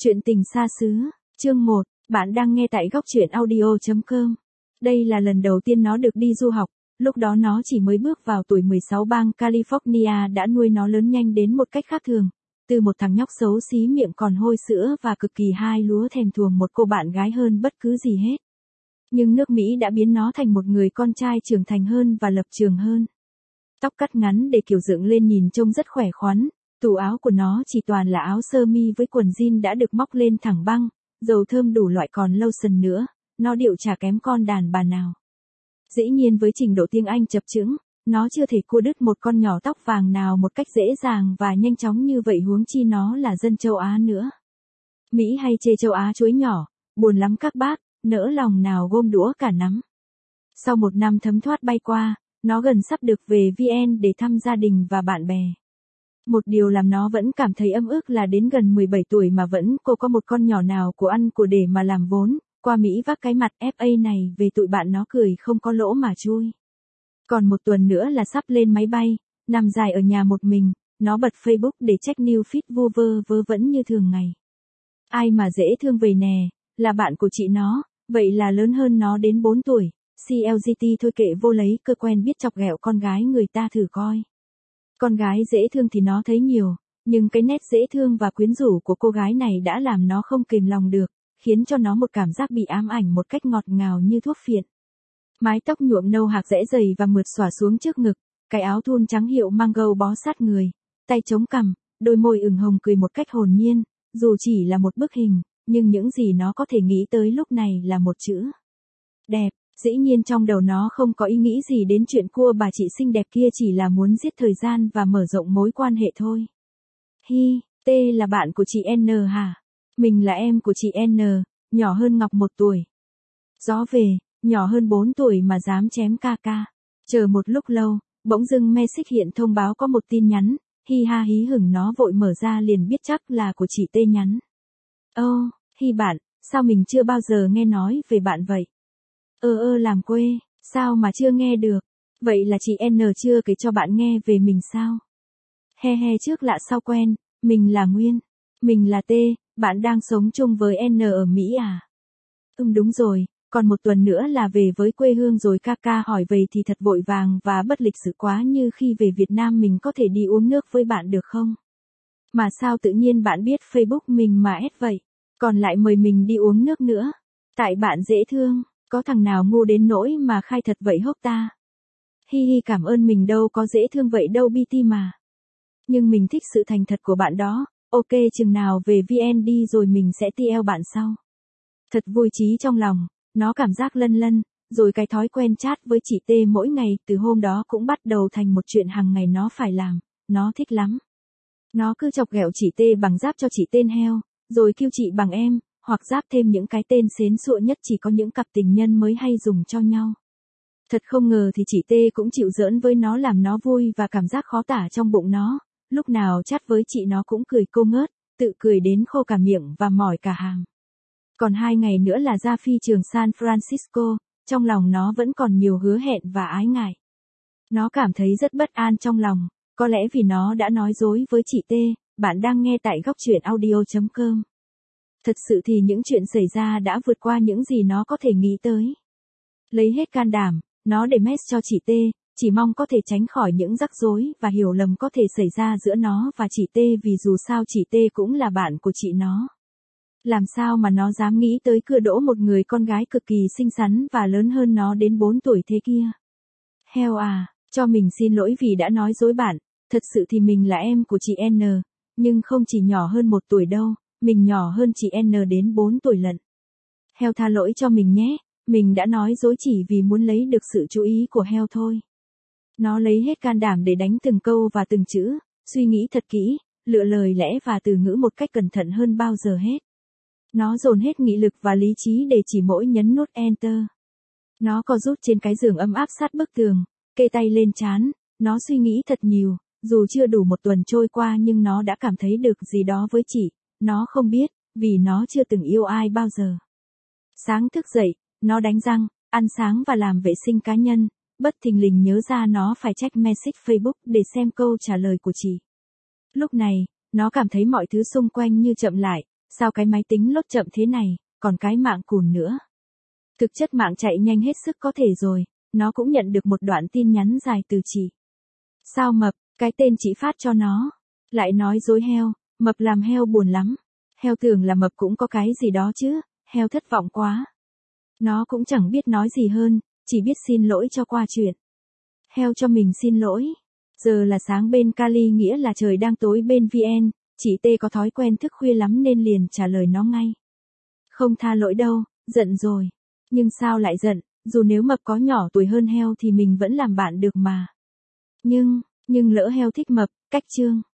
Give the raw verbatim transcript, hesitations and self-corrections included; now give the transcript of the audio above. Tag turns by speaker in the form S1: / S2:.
S1: Chuyện tình xa xứ, chương một, bạn đang nghe tại góc truyện audio chấm com. Đây là lần đầu tiên nó được đi du học, lúc đó nó chỉ mới bước vào tuổi mười sáu, bang California đã nuôi nó lớn nhanh đến một cách khác thường. Từ một thằng nhóc xấu xí miệng còn hôi sữa và cực kỳ hai lúa thèm thuồng một cô bạn gái hơn bất cứ gì hết. Nhưng nước Mỹ đã biến nó thành một người con trai trưởng thành hơn và lập trường hơn. Tóc cắt ngắn để kiểu dựng lên nhìn trông rất khỏe khoắn. Tủ áo của nó chỉ toàn là áo sơ mi với quần jean đã được móc lên thẳng băng, dầu thơm đủ loại còn lotion nữa, nó điệu chả kém con đàn bà nào. Dĩ nhiên với trình độ tiếng Anh chập chững, nó chưa thể cua đứt một con nhỏ tóc vàng nào một cách dễ dàng và nhanh chóng như vậy, huống chi nó là dân châu Á nữa. Mỹ hay chê châu Á chuối nhỏ, buồn lắm các bác, nỡ lòng nào gom đũa cả nắm. Sau một năm thấm thoát bay qua, nó gần sắp được về vê en để thăm gia đình và bạn bè. Một điều làm nó vẫn cảm thấy ấm ức là đến gần mười bảy tuổi mà vẫn cô có một con nhỏ nào của ăn của để mà làm vốn, qua Mỹ vác cái mặt ép a này về tụi bạn nó cười không có lỗ mà chui. Còn một tuần nữa là sắp lên máy bay, nằm dài ở nhà một mình, nó bật Facebook để check new feed vu vơ vớ vẩn như thường ngày. Ai mà dễ thương vậy nè, là bạn của chị nó, vậy là lớn hơn nó đến bốn tuổi, xê lờ giê tê thôi kệ vô lấy cơ quen biết chọc ghẹo con gái người ta thử coi. Con gái dễ thương thì nó thấy nhiều, nhưng cái nét dễ thương và quyến rũ của cô gái này đã làm nó không kìm lòng được, khiến cho nó một cảm giác bị ám ảnh một cách ngọt ngào như thuốc phiện. Mái tóc nhuộm nâu hạc rẽ dày và mượt xõa xuống trước ngực, cái áo thun trắng hiệu mango bó sát người, tay chống cằm, đôi môi ửng hồng cười một cách hồn nhiên, dù chỉ là một bức hình, nhưng những gì nó có thể nghĩ tới lúc này là một chữ. Đẹp. Dĩ nhiên trong đầu nó không có ý nghĩ gì đến chuyện cua bà chị xinh đẹp kia, chỉ là muốn giết thời gian và mở rộng mối quan hệ thôi. Hi, T là bạn của chị N hả? Mình là em của chị N, nhỏ hơn Ngọc một tuổi. Gió về, nhỏ hơn bốn tuổi mà dám chém ca ca. Chờ một lúc lâu, bỗng dưng message hiện thông báo có một tin nhắn, hi ha hí hửng nó vội mở ra liền biết chắc là của chị T nhắn. Ô, oh, hi bạn, sao mình chưa bao giờ nghe nói về bạn vậy? Ơ ơ làm quê, sao mà chưa nghe được? Vậy là chị N chưa kể cho bạn nghe về mình sao? He he trước lạ sau quen, mình là Nguyên. Mình là T, bạn đang sống chung với N ở Mỹ à? Ừm đúng rồi, còn một tuần nữa là về với quê hương rồi. Ca ca hỏi vậy thì thật vội vàng và bất lịch sự quá, như khi về Việt Nam mình có thể đi uống nước với bạn được không? Mà sao tự nhiên bạn biết Facebook mình mà ép vậy? Còn lại mời mình đi uống nước nữa. Tại bạn dễ thương. Có thằng nào ngu đến nỗi mà khai thật vậy hốc ta? Hi hi cảm ơn, mình đâu có dễ thương vậy đâu bê tê mà. Nhưng mình thích sự thành thật của bạn đó, ok chừng nào về vê en đi rồi mình sẽ tê lờ bạn sau. Thật vui chí trong lòng, nó cảm giác lân lân, rồi cái thói quen chat với chị T mỗi ngày từ hôm đó cũng bắt đầu thành một chuyện hàng ngày nó phải làm, nó thích lắm. Nó cứ chọc ghẹo chị T bằng giáp cho chị tên heo, rồi kêu chị bằng em. Hoặc giáp thêm những cái tên xến xụa nhất chỉ có những cặp tình nhân mới hay dùng cho nhau. Thật không ngờ thì chị T cũng chịu giỡn với nó, làm nó vui và cảm giác khó tả trong bụng nó. Lúc nào chat với chị nó cũng cười cô ngớt, tự cười đến khô cả miệng và mỏi cả hàm. Còn hai ngày nữa là ra phi trường San Francisco, trong lòng nó vẫn còn nhiều hứa hẹn và ái ngại. Nó cảm thấy rất bất an trong lòng, có lẽ vì nó đã nói dối với chị T. Bạn đang nghe tại góc truyện audio chấm com. Thật sự thì những chuyện xảy ra đã vượt qua những gì nó có thể nghĩ tới. Lấy hết can đảm, nó để message cho chị T, chỉ mong có thể tránh khỏi những rắc rối và hiểu lầm có thể xảy ra giữa nó và chị T, vì dù sao chị T cũng là bạn của chị nó. Làm sao mà nó dám nghĩ tới cưa đỗ một người con gái cực kỳ xinh xắn và lớn hơn nó đến bốn tuổi thế kia. Heo à, cho mình xin lỗi vì đã nói dối bạn, thật sự thì mình là em của chị N, nhưng không chỉ nhỏ hơn một tuổi đâu. Mình nhỏ hơn chị N đến bốn tuổi lận. Heo tha lỗi cho mình nhé, mình đã nói dối chỉ vì muốn lấy được sự chú ý của Heo thôi. Nó lấy hết can đảm để đánh từng câu và từng chữ, suy nghĩ thật kỹ, lựa lời lẽ và từ ngữ một cách cẩn thận hơn bao giờ hết. Nó dồn hết nghị lực và lý trí để chỉ mỗi nhấn nút Enter. Nó co rút trên cái giường ấm áp sát bức tường, kê tay lên trán, nó suy nghĩ thật nhiều, dù chưa đủ một tuần trôi qua nhưng nó đã cảm thấy được gì đó với chị. Nó không biết, vì nó chưa từng yêu ai bao giờ. Sáng thức dậy, nó đánh răng, ăn sáng và làm vệ sinh cá nhân, bất thình lình nhớ ra nó phải check message Facebook để xem câu trả lời của chị. Lúc này, nó cảm thấy mọi thứ xung quanh như chậm lại, Sao cái máy tính lốt chậm thế này, còn cái mạng cùn nữa. Thực chất mạng chạy nhanh hết sức có thể rồi, nó cũng nhận được một đoạn tin nhắn dài từ chị. Sao Mập, cái tên chị phát cho nó. Lại nói dối heo, Mập làm heo buồn lắm. Heo tưởng là Mập cũng có cái gì đó chứ, heo thất vọng quá. Nó cũng chẳng biết nói gì hơn, chỉ biết xin lỗi cho qua chuyện. Heo cho mình xin lỗi. Giờ là sáng bên Cali nghĩa là trời đang tối bên vê en, chị T có thói quen thức khuya lắm nên liền trả lời nó ngay. Không tha lỗi đâu, giận rồi. Nhưng sao lại giận, dù nếu Mập có nhỏ tuổi hơn heo thì mình vẫn làm bạn được mà. Nhưng, nhưng lỡ heo thích Mập, cách chương.